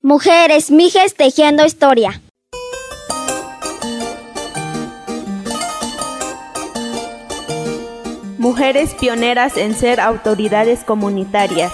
Mujeres Mijes tejiendo historia. Mujeres pioneras en ser autoridades comunitarias.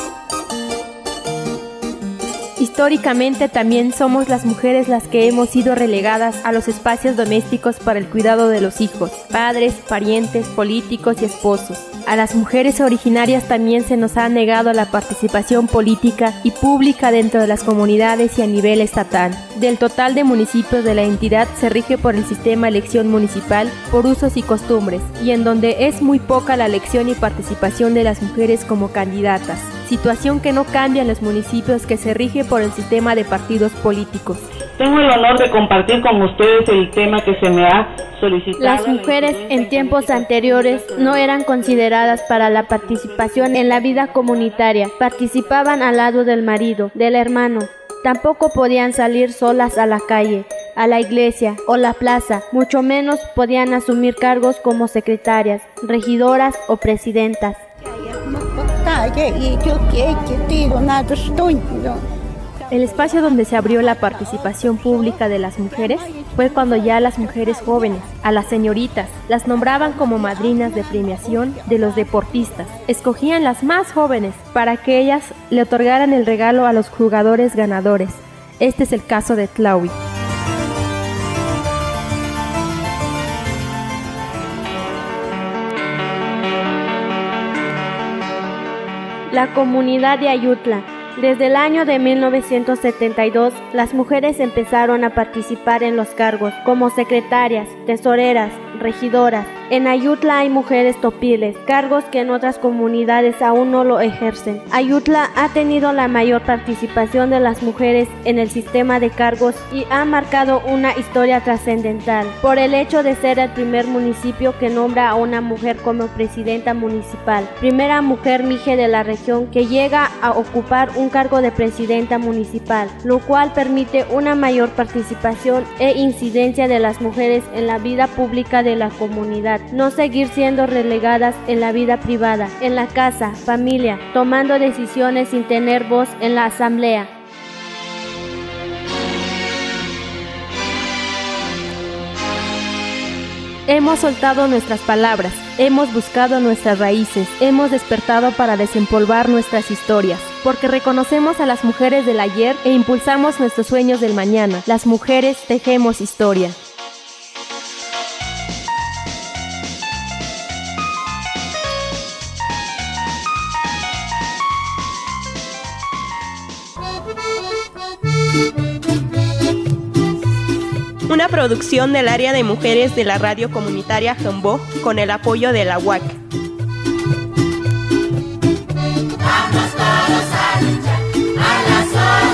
Históricamente también somos las mujeres las que hemos sido relegadas a los espacios domésticos para el cuidado de los hijos, padres, parientes, políticos y esposos. A las mujeres originarias también se nos ha negado la participación política y pública dentro de las comunidades y a nivel estatal. Del total de municipios de la entidad se rige por el sistema elección municipal por usos y costumbres, y en donde es muy poca la elección y participación de las mujeres como candidatas. Situación que no cambia en los municipios que se rige por el sistema de partidos políticos. Tengo el honor de compartir con ustedes el tema que se me ha solicitado. Las mujeres en tiempos anteriores no eran consideradas para la participación en la vida comunitaria. Participaban al lado del marido, del hermano. Tampoco podían salir solas a la calle, a la iglesia o la plaza. Mucho menos podían asumir cargos como secretarias, regidoras o presidentas. El espacio donde se abrió la participación pública de las mujeres fue cuando ya las mujeres jóvenes, a las señoritas, las nombraban como madrinas de premiación de los deportistas. Escogían las más jóvenes para que ellas le otorgaran el regalo a los jugadores ganadores. Este es el caso de Tlaui. La comunidad de Ayutla. Desde el año de 1972, las mujeres empezaron a participar en los cargos como secretarias, tesoreras, regidoras. En Ayutla hay mujeres topiles, cargos que en otras comunidades aún no lo ejercen. Ayutla ha tenido la mayor participación de las mujeres en el sistema de cargos y ha marcado una historia trascendental por el hecho de ser el primer municipio que nombra a una mujer como presidenta municipal, primera mujer mije de la región que llega a ocupar un cargo de presidenta municipal, lo cual permite una mayor participación e incidencia de las mujeres en la vida pública de la comunidad, no seguir siendo relegadas en la vida privada, en la casa, familia, tomando decisiones sin tener voz en la asamblea. Hemos soltado nuestras palabras, hemos buscado nuestras raíces, hemos despertado para desempolvar nuestras historias, porque reconocemos a las mujeres del ayer e impulsamos nuestros sueños del mañana. Las mujeres tejemos historia. Una producción del área de mujeres de la radio comunitaria Jambó con el apoyo de la UAC. Vamos todos a luchar a la soledad.